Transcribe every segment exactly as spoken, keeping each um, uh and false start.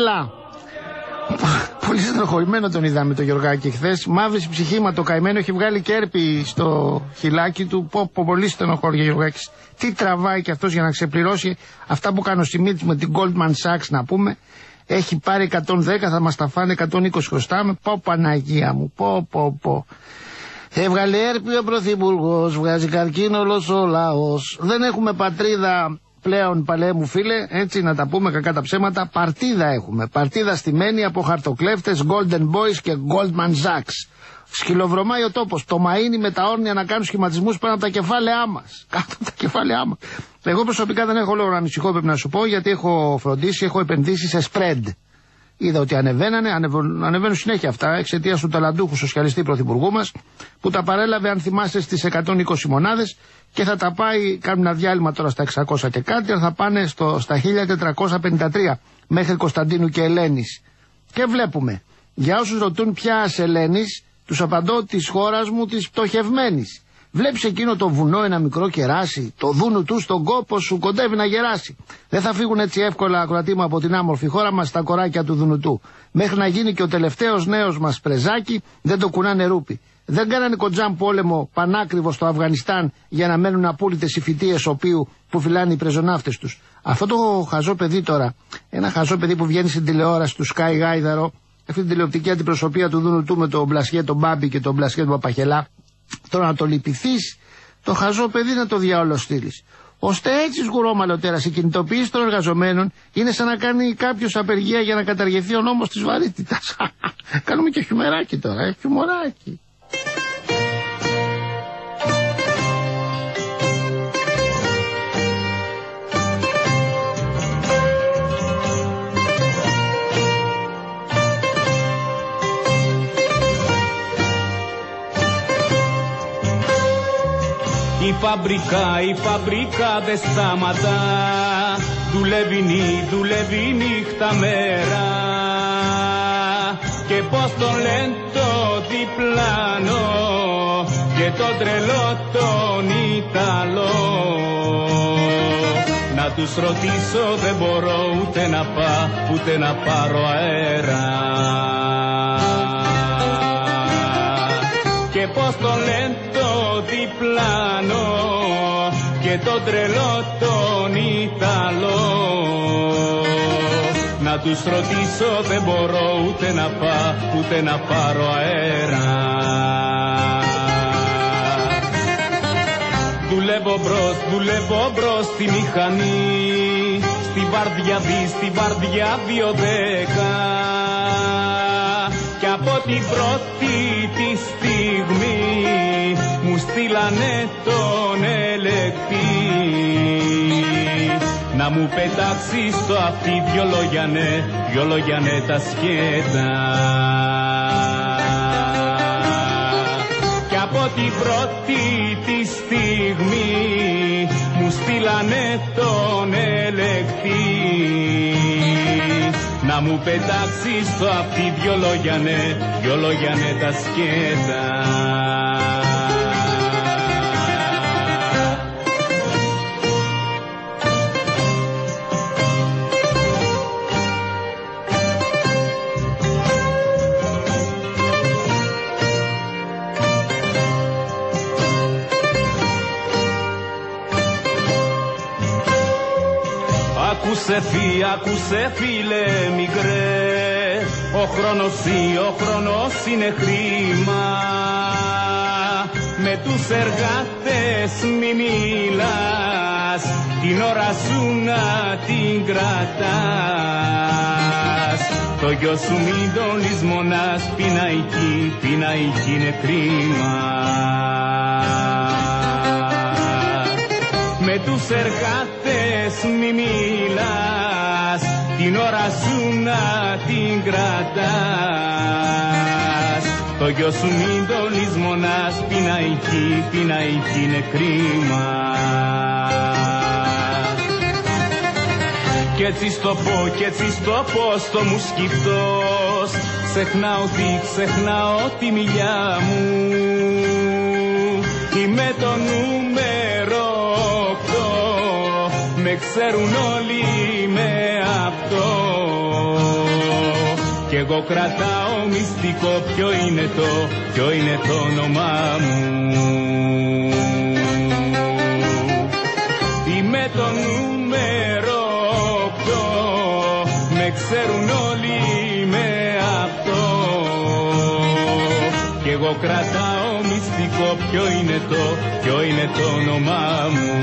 Έλα. Πολύ στενοχωρημένο τον είδαμε το Γεωργάκη χθες. Μαύρη ψυχήμα το καημένο, έχει βγάλει κέρπη στο χιλάκι του. Πω, πω πολύ στενοχώρια Γεωργάκης. Τι τραβάει κι αυτός για να ξεπληρώσει αυτά που κάνω στη μύτη με την Goldman Sachs, να πούμε. Έχει πάρει εκατόν δέκα, θα μας τα φάνε εκατόν είκοσι χρωστάμε. Πω Παναγία μου, πω πω πω. Έβγαλε έρπη ο Πρωθυπουργός, βγάζει καρκίνο όλος ο λαός. Δεν έχουμε πατρίδα πλέον, παλέ μου φίλε, έτσι να τα πούμε κακά τα ψέματα. Παρτίδα έχουμε. Παρτίδα στημένη από χαρτοκλέφτες, Golden Boys και Goldman Sachs. Σκυλοβρωμάει ο τόπος. Το μαΐνι με τα όρνια να κάνουν σχηματισμούς πάνω από τα κεφάλαιά μας. Κάτω από τα κεφάλαιά μας. Εγώ προσωπικά δεν έχω λόγο να ανησυχώ, πρέπει να σου πω, γιατί έχω φροντίσει, έχω επενδύσει σε spread. Είδα ότι ανεβαίνανε, ανεβαίνουν, ανεβαίνουν συνέχεια αυτά εξαιτίας του ταλαντούχου σοσιαλιστή πρωθυπουργού μας, που τα παρέλαβε, αν θυμάστε, στις εκατόν είκοσι μονάδες και θα τα πάει, κάνουν ένα διάλειμμα τώρα στα εξακόσια και κάτι, θα πάνε στο, στα χίλια τετρακόσια πενήντα τρία μέχρι Κωνσταντίνου και Ελένης. Και βλέπουμε, για όσους ρωτούν ποια Ελένης, τους απαντώ της χώρας μου, της πτωχευμένης. Βλέπεις εκείνο το βουνό, ένα μικρό κεράσι, το δούνου του στον κόπο σου κοντεύει να γεράσει. Δεν θα φύγουν έτσι εύκολα ακροατήμα από την άμορφη χώρα μας στα κοράκια του δούνου του. Μέχρι να γίνει και ο τελευταίος νέος μας πρεζάκι, δεν το κουνάνε ρούπι. Δεν κάνανε κοντζάμ πόλεμο πανάκριβο στο Αφγανιστάν για να μένουν απόλυτες οι φοιτίες οποίου που φυλάνε οι πρεζοναύτες τους. Αυτό το χαζό παιδί τώρα, ένα χαζό παιδί που βγαίνει στην τηλεόραση του Sky Γάιδαρο, αυτή την τηλεοπτική αντιπροσωπεία του δούνου του με τον Μπλασιέ τον Μπάμπη και τον Μπλασιέ τον Παπαχελά. Τώρα να το λυπηθείς, το χαζό παιδί να το διάολο στείλεις. Ώστε έτσι σγουρόμαλο τέρας, η κινητοποίηση των εργαζομένων είναι σαν να κάνει κάποιος απεργία για να καταργηθεί ο νόμος της βαρύτητας. Κάνουμε και χιουμεράκι τώρα, ε, χιουμοράκι. Η φαμπρικά, η φαμπρικά δεν σταματά, δουλεύει νύ, δουλεύει νύχτα μέρα. Και πως τον λένε το διπλάνο και το τρελό τον Ιταλό. Να τους ρωτήσω δεν μπορώ ούτε να πάω, ούτε να πάρω αέρα. Και πως τον λένε το διπλάνο και το τρελό τον Ιταλό. Να τους ρωτήσω δεν μπορώ ούτε να πάω, ούτε να πάρω αέρα. Δουλεύω μπρος, δουλεύω μπρος στη μηχανή, στη βάρδια δι, στη βάρδια δύο δέκα. Κι από την πρώτη τη στιγμή μου στείλανε τον ελεκτή να μου πετάξει στο αυτί δυο λόγια ναι, δυο λόγια ναι τα σκέτα. Κι από την πρώτη τη στιγμή μου στείλανε τον ελεκτή να μου πετάξει στο αυτί δυο λόγια ναι, δυο λόγια ναι τα σκέτα. Ακούσε φύ, ακούσε φίλε μικρέ, ο χρόνος ή, ο χρόνος είναι χρήμα. Με τους εργάτες μη μιλάς, την ώρα σου να την κρατάς. Το γιο σου μην τον λησμονάς, πειναϊκή, πειναϊκή είναι κρίμα. Με τους εργάτες μη μιλάς, την ώρα σου να την κρατάς. Το γιο σου μην το λησμονάς, πειναϊκή, πειναϊκή είναι κρίμα. Κι έτσι στο πω, κι έτσι στο πω στο μου σκυφτός, ξεχνάω τι, ξεχνάω τη μιλιά μου. Είμαι το νούμερο οκτώ, με ξέρουν όλοι με αυτό. κι εγώ κρατάω μυστικό. Ποιο είναι το, ποιο είναι το όνομά μου? Είμαι το νούμερο οκτώ, με ξέρουν όλοι με αυτό, κι εγώ κρατάω μυστικό. Ποιο είναι το, ποιο είναι το όνομά μου?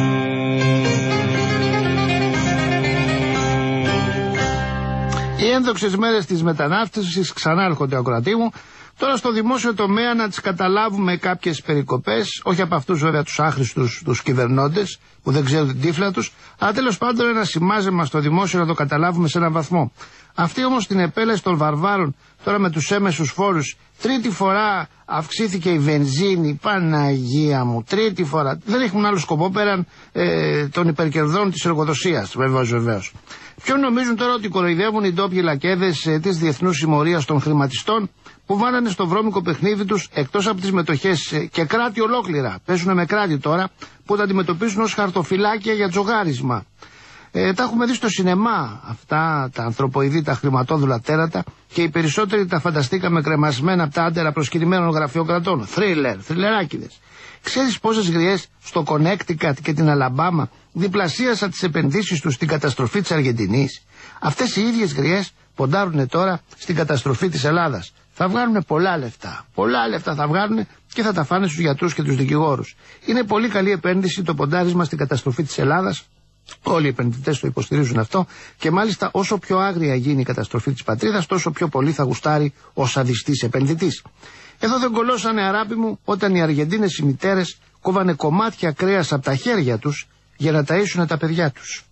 Οι ένδοξες μέρες της μετανάστευσης ξανά έρχονται, ακροατή μου. Τώρα στο δημόσιο τομέα να τις καταλάβουμε κάποιες περικοπές, όχι από αυτούς βέβαια τους άχρηστους, τους κυβερνώντες που δεν ξέρουν την τύφλα τους, αλλά τέλος πάντων ένα σημάζεμα στο δημόσιο να το καταλάβουμε σε έναν βαθμό. Αυτή όμως την επέλεση των βαρβάρων τώρα με τους έμεσους φόρους, τρίτη φορά αυξήθηκε η βενζίνη, Παναγία μου, τρίτη φορά. Δεν έχουν άλλο σκοπό πέραν ε, των υπερκερδών της εργοδοσίας, βεβαίως, βεβαίως. Ποιον νομίζουν τώρα ότι κοροϊδεύουν οι ντόπιοι λακέδες ε, της διεθνούς συμμορίας των χρηματιστών, που βάλανε στο βρώμικο παιχνίδι τους, εκτός από τις μετοχές ε, και κράτη ολόκληρα, παίζουν με κράτη τώρα, που τα αντιμετωπίζουν ως χαρτοφυλάκια για τζογάρισμα. Ε, τα έχουμε δει στο σινεμά αυτά τα ανθρωποειδή, τα χρηματόδουλα τέρατα, και οι περισσότεροι τα φανταστήκαμε κρεμασμένα από τα άντερα προσκυνημένων γραφειοκρατών. Θρίλερ, θριλεράκιδες. Ξέρεις πόσες γριές στο Connecticut και την Αλαμπάμα διπλασίασαν τις επενδύσεις τους στην καταστροφή της Αργεντινής? Αυτές οι ίδιες γριές ποντάρουν τώρα στην καταστροφή της Ελλάδας. Θα βγάλουν πολλά λεφτά. Πολλά λεφτά θα βγάλουν και θα τα φάνε στους γιατρούς και τους δικηγόρους. Είναι πολύ καλή επένδυση το ποντάρισμα στην καταστροφή της Ελλάδας. Όλοι οι επενδυτές το υποστηρίζουν αυτό, και μάλιστα όσο πιο άγρια γίνει η καταστροφή της πατρίδας, τόσο πιο πολύ θα γουστάρει ο σαδιστής επενδυτής. Εδώ δεν κολώσανε, αράπη μου, όταν οι Αργεντίνες οι μητέρες κόβανε κομμάτια κρέας από τα χέρια τους για να ταΐσουν τα παιδιά τους.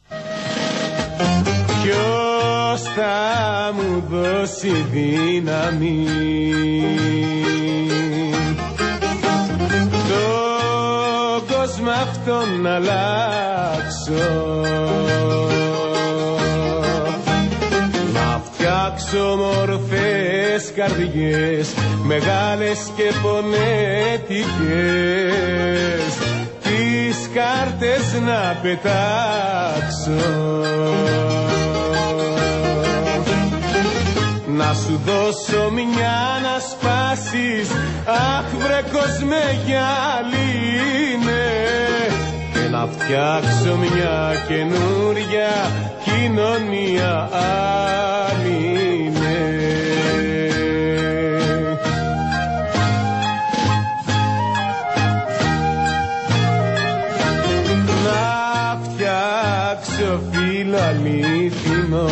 Ποιος θα μου δώσει δύναμη τον κόσμο αυτόν να αλλάξω, να φτιάξω μορφές καρδιές μεγάλες και πονέτικες, τις κάρτες να πετάξω, να σου δώσω μια να σπάσεις, αχ βρε κόσμε γυαλίνε, και να φτιάξω μια καινούρια κοινωνία άλληνε. Να φτιάξω φίλο αλήθινο,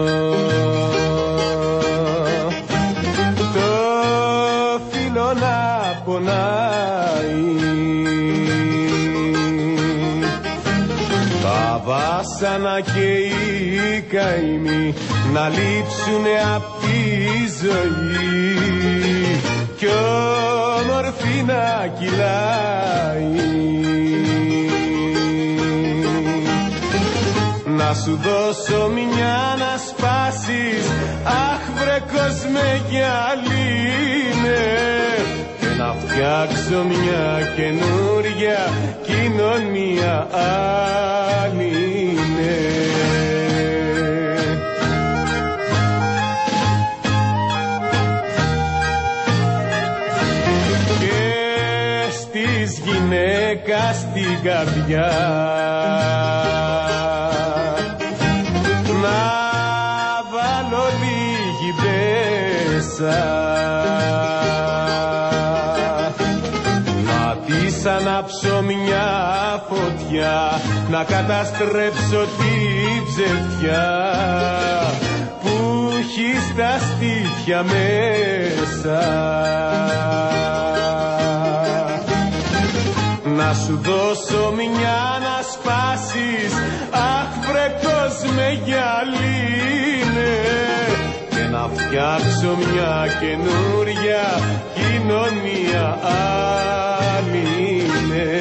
τα βάσανα και οι καημοί να λείψουνε απ' τη ζωή, κι όμορφη να κυλάει, να σου δώσω μια να σπάσεις, αχ βρε κόσμε γυαλίνε, να φτιάξω μια καινούρια κοινωνία άλληνε. Και στις γυναίκας την καρδιά να βάλω λίγη μπέσα, ανάψω μια φωτιά, να καταστρέψω τη ψευτιά που έχει στα στήθια μέσα, να σου δώσω μια να σπάσεις, αχ βρε κόσμε γυαλίνε, και να φτιάξω μια καινούρια κοινωνία άλληνε.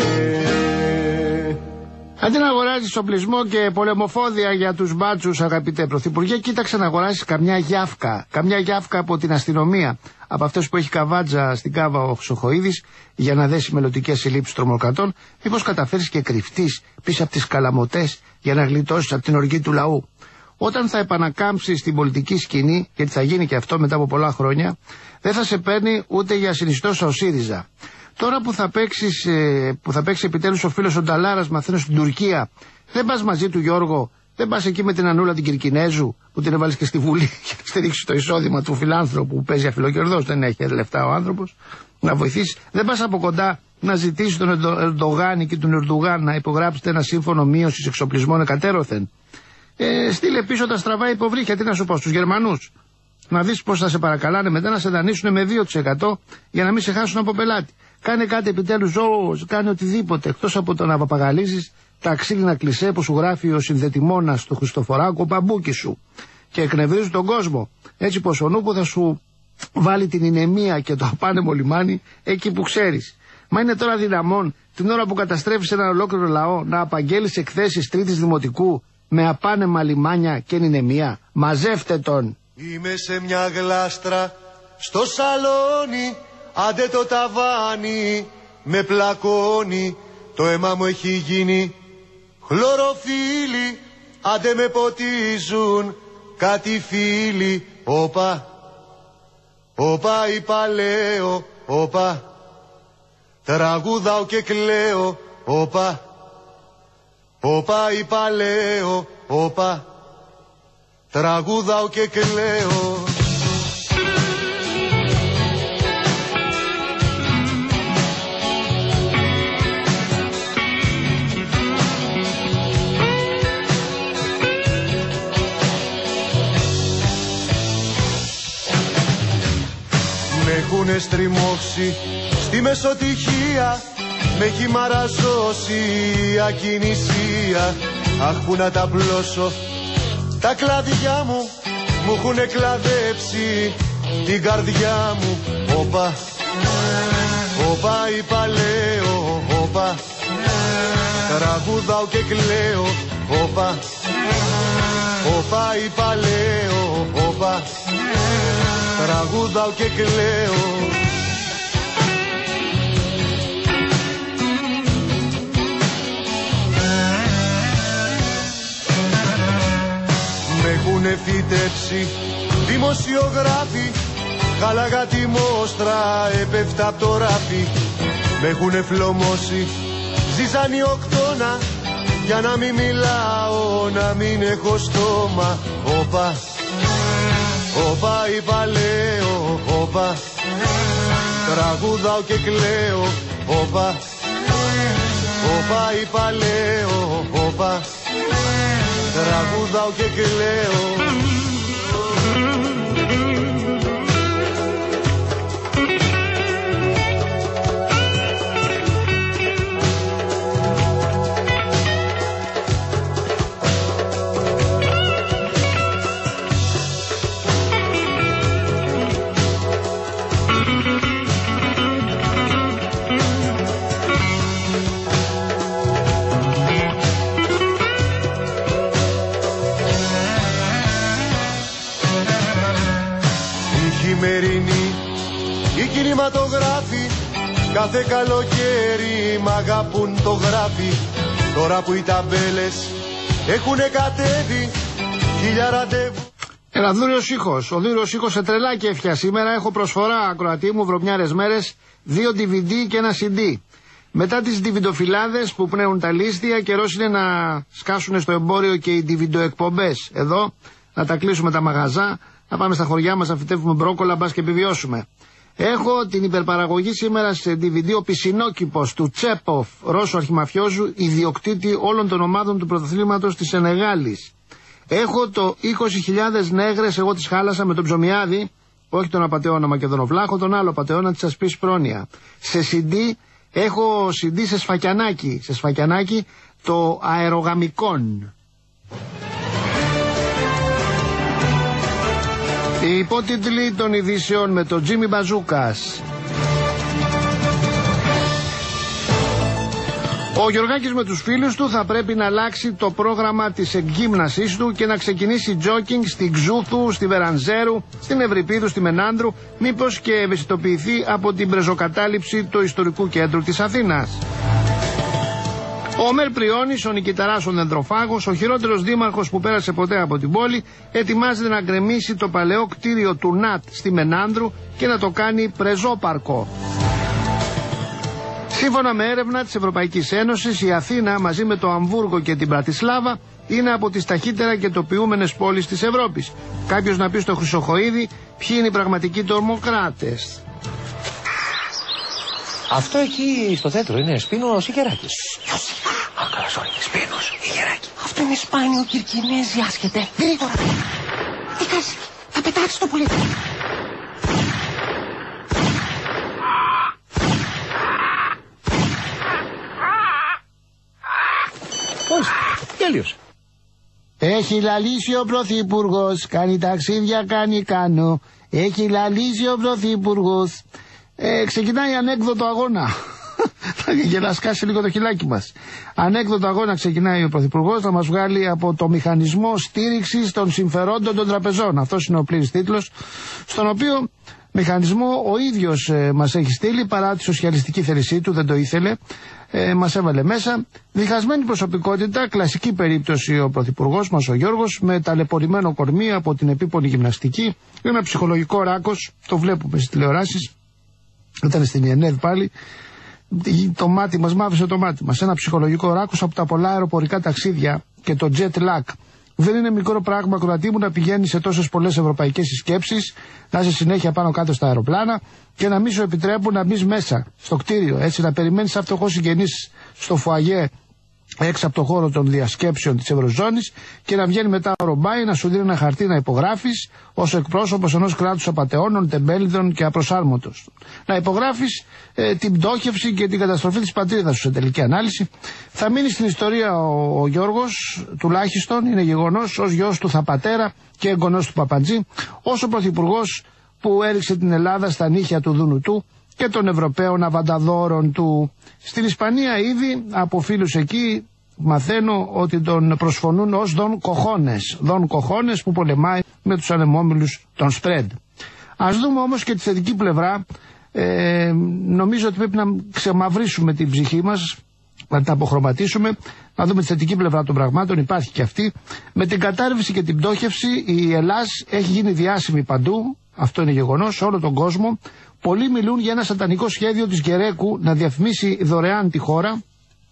Αντί να αγοράζεις οπλισμό και πολεμοφόδια για τους μπάτσους, αγαπητέ Πρωθυπουργέ, κοίταξε να αγοράσεις καμιά γιάφκα. Καμιά γιάφκα από την αστυνομία. Από αυτές που έχει καβάτζα στην Κάβα ο Χρυσοχοΐδης για να δέσει μελλοντικές συλλήψεις τρομοκρατών. Μήπως καταφέρεις και κρυφτείς πίσω από τις καλαμωτές για να γλιτώσεις από την οργή του λαού. όταν θα επανακάμψει στην πολιτική σκηνή, γιατί θα γίνει και αυτό μετά από πολλά χρόνια, δεν θα σε παίρνει ούτε για συνιστόσα ο ΣΥΡΙΖΑ. Τώρα που θα παίξεις, που θα παίξει επιτέλους ο φίλος ο Νταλάρας, μαθαίνω στην Τουρκία, δεν πας μαζί του, Γιώργο, δεν πας εκεί με την Ανούλα την Κυρκινέζου, που την έβαλες και στη Βουλή για να στηρίξει το εισόδημα του φιλάνθρωπου που παίζει αφιλοκερδός, δεν έχει λεφτά ο άνθρωπος, να βοηθήσει. Δεν πας από κοντά να ζητήσει τον Ερντογάν και τον Ερντογάν να υπογράψετε ένα σύμφωνο μείωσης εξοπλισμών εκατέρωθεν. Ε, στείλε πίσω τα στραβά υποβρύχια, τι να σου πω, στους Γερμανούς. Να δεις πώς θα σε παρακαλάνε μετά να σε δανείσουν με δύο τοις εκατό για να μην σε χάσουν από πελάτη. Κάνε κάτι επιτέλους, ζώος, κάνε οτιδήποτε, εκτός από το να παπαγαλίζεις τα ξύλινα κλισέ που σου γράφει ο συνδετημόνας του Χριστοφοράκου, ο παμπούκι σου. Και εκνευρίζουν τον κόσμο. Έτσι πως ο νούπο θα σου βάλει την ηνεμία και το απάνεμο λιμάνι εκεί που ξέρεις. Μα είναι τώρα δυναμόν την ώρα που καταστρέφεις ένα ολόκληρο λαό να απαγγέλεις εκθέσεις τρίτης δημοτικού με απάνεμα λιμάνια και ηνεμία? Μαζεύτε τον. Είμαι σε μια γλάστρα στο σαλόνι, άντε το ταβάνι με πλακώνει, το αίμα μου έχει γίνει χλωροφύλλι, άντε με ποτίζουν κάτι φίλοι. Όπα, όπα είπα λέω, όπα, τραγουδάω και κλαίω, όπα, όπα είπα λέω, όπα, τραγουδάω και κλαίω. Με έχουνε στριμώξει στη μεσοτυχία, με έχει μαραζώσει η ακινησία. Αχ, που να τα πλώσω τα κλαδιά μου, μου έχουνε κλαδέψει την καρδιά μου. Όπα, όπα είπα λέω, όπα, τραγουδάω και κλαίω. Όπα, όπα είπα λέω, όπα, τραγουδάω και κλαίω. Με έχουνε φυτέψει δημοσιογράφοι, χάλαγα τη μόστρα, έπεφτα απ' το ράφι. Με έχουνε φλωμώσει ζυζανιοκτώνα, για να μην μιλάω, να μην έχω στόμα. Όπα, όπα είπα λέω, όπα, τραγουδάω και κλαίω. Όπα, όπα είπα λέω, όπα, τραγουδάω και κλαίω. Οι κινηματογράφοι κάθε καλοκαίρι μ' αγαπούν το γράφει. Τώρα που οι ταμπέλες έχουνε κατέβει χίλια ραντεβού. Ένα δούριος ήχος. Ο δούριος ήχος σε τρελά κέφια σήμερα. Έχω προσφορά, ακροατή μου, βρωμιάρες μέρες, δύο ντι βι ντι και ένα σι ντι. Μετά τις διβιντοφυλάδες που πνέουν τα λίστια, καιρός είναι να σκάσουν στο εμπόριο και οι διβιντοεκπομπές. Εδώ να τα κλείσουμε τα μαγαζά, να πάμε στα χωριά μας να φυτεύουμε μπρόκολα, μπας και επιβιώσουμε. Έχω την υπερπαραγωγή σήμερα σε ντι βι ντι ο Πισινόκηπος του Τσέποφ, Ρώσου αρχιμαφιόζου, ιδιοκτήτη όλων των ομάδων του πρωταθλήματος της Σενεγάλης. Έχω το είκοσι χιλιάδες νέγρες, εγώ τις χάλασα με τον Ψωμιάδη, όχι τον απατεώνα Μακεδονοφλάχο, τον άλλο απατεώνα της Ασπής Πρόνοια. Σε σι ντι έχω σι ντι σε σφακιανάκι, σε σφακιανάκι το αερογαμικόν. Οι υπότιτλοι των ειδήσεων με τον Τζίμι Μπαζούκας. Ο Γιωργάκης με τους φίλους του θα πρέπει να αλλάξει το πρόγραμμα της εκγύμνασης του και να ξεκινήσει τζόκινγκ στην Ξούθου, στη Βερανζέρου, στην Ευρυπίδου, στη Μενάνδρου, μήπως και ευαισθητοποιηθεί από την πρεζοκατάληψη του ιστορικού κέντρου της Αθήνας. Ο Μέρ Πριώνης, ο νικηταράς ο δεντροφάγος, ο χειρότερος δήμαρχος που πέρασε ποτέ από την πόλη, ετοιμάζεται να γκρεμίσει το παλαιό κτίριο του ΝΑΤ στη Μενάνδρου και να το κάνει πρεζόπαρκο. Σύμφωνα με έρευνα της Ευρωπαϊκής Ένωσης, η Αθήνα μαζί με το Αμβούργο και την Πρατισλάβα είναι από τις ταχύτερα κεντοποιούμενες πόλεις της Ευρώπης. Κάποιος να πει στο Χρυσοχοΐδη ποιοι είναι οι πραγματικοί τρομοκράτες. Αυτό εκεί στο τέτρο είναι Σπίνος ή Γεράκης? Α, καλά, sorry, Σπίνος ή Γεράκη. Αυτό είναι σπάνιο Κυρκινέζι, άσχετε. Γρήγορα. Τι κάνεις, θα πετάξεις το πουλί. Πώς, τέλειωσε. Έχει λαλήσει ο Πρωθυπουργός, κάνει ταξίδια, κάνει κάνω. Έχει λαλήσει ο Πρωθυπουργός. Ε, ξεκινάει ανέκδοτο αγώνα. Για να σκάσει λίγο το χιλάκι μας. Ανέκδοτο αγώνα ξεκινάει ο Πρωθυπουργός να μας βγάλει από το μηχανισμό στήριξης των συμφερόντων των τραπεζών. Αυτός είναι ο πλήρης τίτλος, στον οποίο μηχανισμό ο ίδιος ε, μας έχει στείλει, παρά τη σοσιαλιστική θέλησή του, δεν το ήθελε, ε, μας έβαλε μέσα. Διχασμένη προσωπικότητα, κλασική περίπτωση ο Πρωθυπουργός μας ο Γιώργος, με ταλαιπωρημένο κορμί από την επίπονη γυμναστική, ένα ψυχολογικό ράκος, το βλέπουμε στις τηλεοράσεις. Ήταν στην ΙΕΝΕΔ πάλι, το μάτι μας μαύρισε το μάτι μας. Ένα ψυχολογικό ράκος από τα πολλά αεροπορικά ταξίδια και το jet lag. Δεν είναι μικρό πράγμα, κρατή μου, να πηγαίνει σε τόσες πολλές ευρωπαϊκές συσκέψεις, να είσαι συνέχεια πάνω κάτω στα αεροπλάνα και να μην σου επιτρέπουν να μπεις μέσα στο κτίριο. Έτσι, να περιμένεις σαν φτωχός συγγενής στο φουαγέ έξω από το χώρο των διασκέψεων της Ευρωζώνης και να βγαίνει μετά ο Ρομπάι να σου δίνει ένα χαρτί να υπογράφεις ως εκπρόσωπος ενός κράτους απατεώνων, τεμπέλιδων και απροσάρμοτος. Να υπογράφεις ε, την πτώχευση και την καταστροφή της πατρίδας σου σε τελική ανάλυση. Θα μείνει στην ιστορία ο, ο Γιώργος, τουλάχιστον είναι γεγονός, ως γιος του Θαπατέρα και εγγονός του Παπαντζή, ως ο πρωθυπουργός που έριξε την Ελλάδα στα νύχια του Δούνου του και των Ευρωπαίων αβανταδόρων του. Στην Ισπανία ήδη από φίλους εκεί μαθαίνω ότι τον προσφωνούν ως Δον Κοχώνες. Δον Κοχώνες που πολεμάει με τους ανεμόμυλους των Σπρέντ. Ας δούμε όμως και τη θετική πλευρά. Ε, νομίζω ότι πρέπει να ξεμαυρίσουμε την ψυχή μας, να την αποχρωματίσουμε, να δούμε τη θετική πλευρά των πραγμάτων. Υπάρχει και αυτή. Με την κατάρρευση και την πτώχευση η Ελλάδα έχει γίνει διάσημη παντού. Αυτό είναι γεγονός σε όλο τον κόσμο. Πολλοί μιλούν για ένα σατανικό σχέδιο της Γερέκου να διαφημίσει δωρεάν τη χώρα.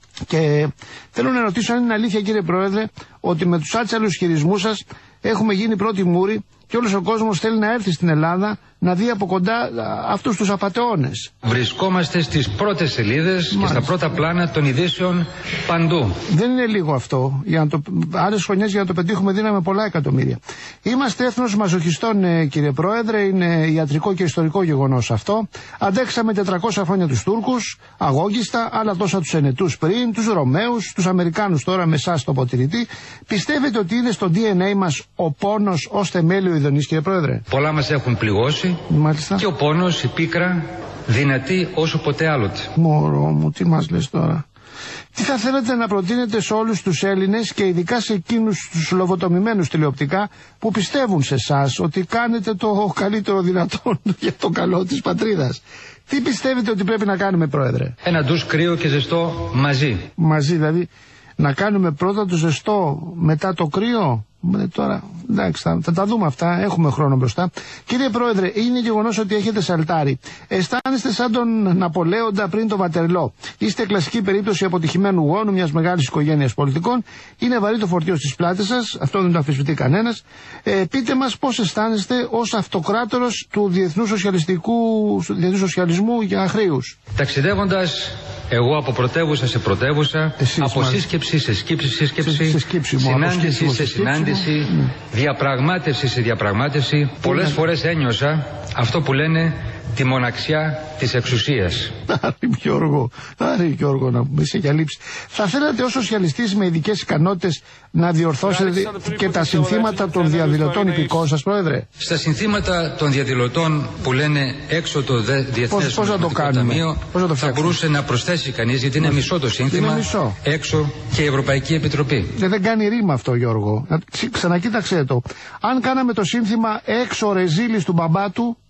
Και θέλω να ρωτήσω αν είναι αλήθεια, κύριε Πρόεδρε, ότι με τους άτσαλους χειρισμούς σας έχουμε γίνει πρώτη μούρη και όλος ο κόσμος θέλει να έρθει στην Ελλάδα να δει από κοντά αυτούς τους απατεώνες. Βρισκόμαστε στις πρώτες σελίδες και στα πρώτα πλάνα των ειδήσεων παντού. Δεν είναι λίγο αυτό. Για να το, άλλες χρονιές για να το πετύχουμε δίναμε πολλά εκατομμύρια. Είμαστε έθνος μαζοχιστών, κύριε Πρόεδρε, είναι ιατρικό και ιστορικό γεγονός αυτό. Αντέξαμε τετρακόσια χρόνια τους Τούρκους, αγώγιστα, άλλα τόσα τους Ενετούς πριν, τους Ρωμαίους, τους Αμερικάνους τώρα με εσάς το αποτηρητή. Πιστεύετε ότι είναι στο ντι εν έι μας ο πόνος ως θεμέλιο ειδονής, κύριε Πρόεδρε? Πολλά μας έχουν πληγώσει. Μάλιστα. Και ο πόνος, η πίκρα, δυνατή όσο ποτέ άλλοτε. Μωρό μου, τι μας λες τώρα? Τι θα θέλετε να προτείνετε σε όλους τους Έλληνες και ειδικά σε εκείνους τους λοβοτομημένους τηλεοπτικά που πιστεύουν σε εσάς ότι κάνετε το καλύτερο δυνατόν για το καλό της πατρίδας? Τι πιστεύετε ότι πρέπει να κάνουμε, Πρόεδρε? Ένα ντους κρύο και ζεστό μαζί. Μαζί, δηλαδή να κάνουμε πρώτα το ζεστό, μετά το κρύο? Ε, τώρα, εντάξει, θα, θα τα δούμε αυτά, έχουμε χρόνο μπροστά. Κύριε Πρόεδρε, είναι γεγονός ότι έχετε σαλτάρει. Αισθάνεστε σαν τον Ναπολέοντα πριν το Βατερλό. Είστε κλασική περίπτωση αποτυχημένου γόνου μιας μεγάλης οικογένειας πολιτικών. Είναι βαρύ το φορτίο στις πλάτες σας, αυτό δεν το αμφισβητεί κανένας. Ε, πείτε μας πώς αισθάνεστε ως αυτοκράτορος του διεθνού σοσιαλιστικού, διεθνού σοσιαλισμού για αχρήους. Ταξιδεύοντας εγώ από πρωτεύουσα σε πρωτεύουσα, εσείς, από μάλιστα. σύσκεψη σε σκύψη, σύσκεψη, σε, σε σκύψη, συνάντηση σε, σε συνάντηση, ναι. διαπραγμάτευση σε διαπραγμάτευση. Πολλές ναι. φορές ένιωσα αυτό που λένε τη μοναξιά της εξουσίας. Άρη Γιώργο, Άρη Γιώργο, να πούμε, είσαι για λήψη. Θα θέλατε ως σοσιαλιστής με ειδικές ικανότητες να διορθώσετε και τα συνθήματα των διαδηλωτών υπηκών σας, Πρόεδρε? Στα συνθήματα των διαδηλωτών που λένε έξω το Διεθνές Νομισματικό Ταμείο, θα μπορούσε να προσθέσει κανείς, γιατί είναι μισό το σύνθημα, μισό. έξω και η Ευρωπαϊκή Επιτροπή. Και δεν κάνει ρήμα αυτό, Γιώργο. Ξανακοίταξε το. Αν κάναμε το σύνθημα έξω ρεζίλης του μπαμπά του,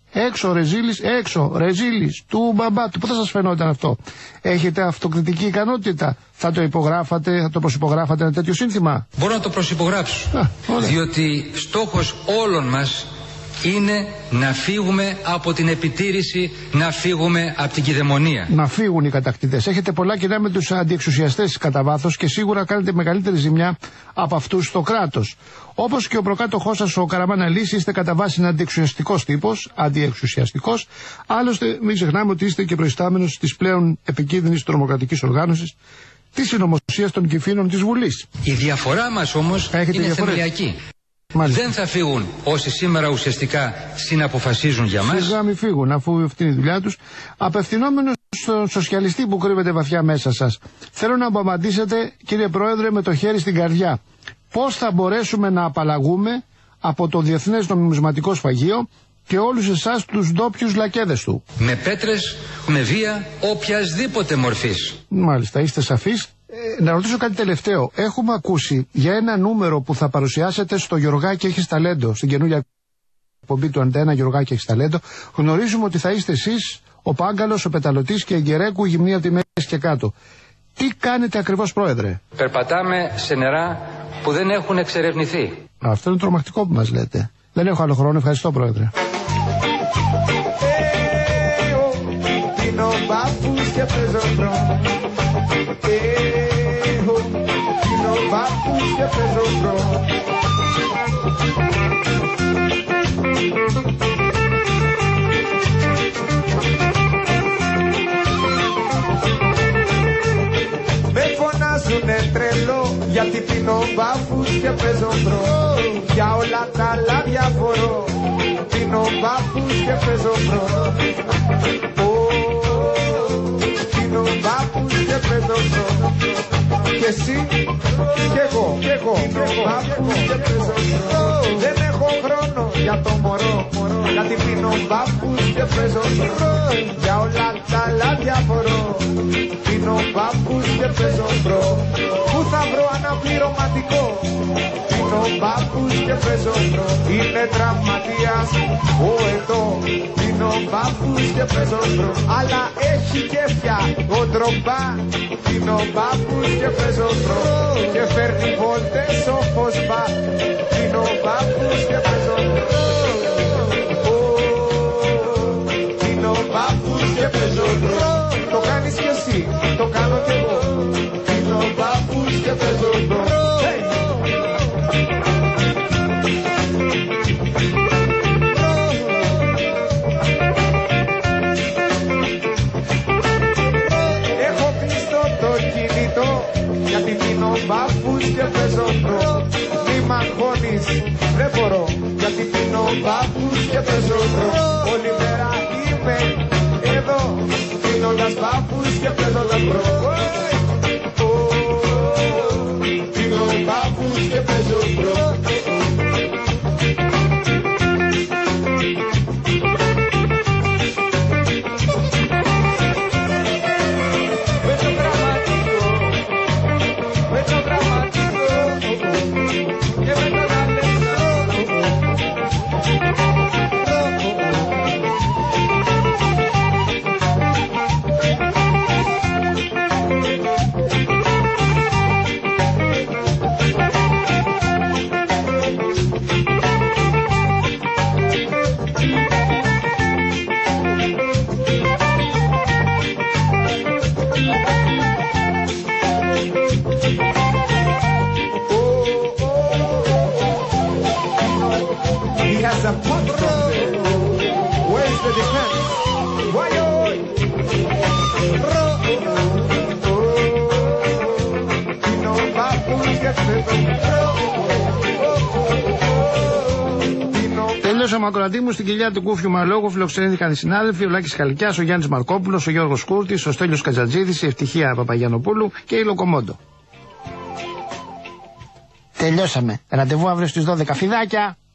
Έξω Ρεζίλης, έξω Ρεζίλης του μπαμπά του. Πού θα σας φαινόταν αυτό? Έχετε αυτοκριτική ικανότητα? Θα το υπογράφατε, θα το προσυπογράφατε ένα τέτοιο σύνθημα? Μπορώ να το προσυπογράψω. Α, διότι στόχος όλων μας είναι να φύγουμε από την επιτήρηση, να φύγουμε από την κυδαιμονία. Να φύγουν οι κατακτητές. Έχετε πολλά κοινά με τους αντιεξουσιαστές κατά βάθος και σίγουρα κάνετε μεγαλύτερη ζημιά από αυτούς στο κράτος. Όπως και ο προκάτοχός σας, ο Καραμαναλής, είστε κατά βάση αντιεξουσιαστικός τύπος, αντιεξουσιαστικός. Άλλωστε, μην ξεχνάμε ότι είστε και προϊστάμενος της πλέον επικίνδυνης τρομοκρατικής οργάνωσης, της συνωμοσίας των κυφήνων της Βουλής. Η διαφορά μας όμως Έχετε είναι θεμελιακή. Μάλιστα. Δεν θα φύγουν όσοι σήμερα ουσιαστικά συναποφασίζουν για μας. Σιγά μη φύγουν, αφού αυτή είναι η δουλειά τους. Απευθυνόμενος στον σοσιαλιστή που κρύβεται βαθιά μέσα σας, θέλω να μου απαντήσετε, κύριε Πρόεδρε, με το χέρι στην καρδιά. Πώς θα μπορέσουμε να απαλλαγούμε από το Διεθνές Νομισματικό Σφαγείο και όλους εσάς τους ντόπιους λακέδες του? Με πέτρες, με βία, οποιασδήποτε μορφής. Μάλιστα, είστε σαφείς. Ε, να ρωτήσω κάτι τελευταίο. Έχουμε ακούσει για ένα νούμερο που θα παρουσιάσετε στο Γιωργάκη Έχεις Ταλέντο, στην καινούργια εκπομπή του Αντένα Γιωργάκη Έχεις Ταλέντο. Γνωρίζουμε ότι θα είστε εσείς, ο Πάγκαλος, ο Πεταλωτής και η Γκερέκου γυμνή από τη μέση και κάτω. Τι κάνετε ακριβώς, Πρόεδρε? Περπατάμε σε νερά που δεν έχουν εξερευνηθεί. Αυτό είναι τρομακτικό που μας λέτε. Δεν έχω άλλο χρόνο. Ευχαριστώ, Πρόεδρε. Με φωνάζουνε τρελό γιατί πίνω μπάφους και παίζω μπρο. Για όλα τα άλλα διαφορώ. Πίνω μπάφους και παίζω μπρο. Πίνω μπάφους και παίζω μπρο. Και εσύ και εγώ, και εγώ, μπάφους και παίζω μπρο. Δεν έχω χρόνο για το μωρό, γιατί πίνω μπάφους και παίζω μπρο. Για όλα τα άλλα διαφορώ. Πίνω μπάφους και παίζω μπρο. Πού θα βρω αναπληρωματικό? Πίνω μπάφους και παίζω μπρο. Είναι τραυματίας ο ετώ. Πίνω μπάφους και παίζω μπρο. Αλλά έχει κέφια ο Ντρομπά. Πίνω μπάφους και παίζω μπρο. Και φέρνει βόλτες ο Φωσμπά. Πίνω μπάφους και παίζω μπρο. Πίνω μπάφους και παίζω μπρο. Το κάνεις κι εσύ, το κάνω κι εγώ. Πίνω μπάφους και παίζω μπρο. Έχω κλειστό το κινητό, γιατί πίνω μπάφους και παίζω μπρο. Μη μ' αγχώνεις, δεν μπορώ, γιατί πίνω μπάφους και παίζω μπρο. Όλη μέρα είμαι εδώ, πίνοντας μπάφους και παίζοντας μπρο. Πίνω μπάφους και παίζω μπρο. Με το γραμματικό, με το γραμματικό και με το γαλέξο. He has a punch from there. Where's the defense? Why oh? Pino Bafus que pego. Τελειώσαμε, ακροατή μου, στην κοιλιά του Κούφιου Μαλόγου. Φιλοξενήθηκαν οι συνάδελφοι, ο Λάκης Καλικιάς, ο Γιάννης Μαρκόπουλος, ο Γιώργος Κούρτης, ο Στέλιος Κατζατζίδης, η Ευτυχία Παπαγιανοπούλου και η Λοκομόντο. Τελειώσαμε. Ραντεβού αύριο στις δώδεκα. Φιδάκια!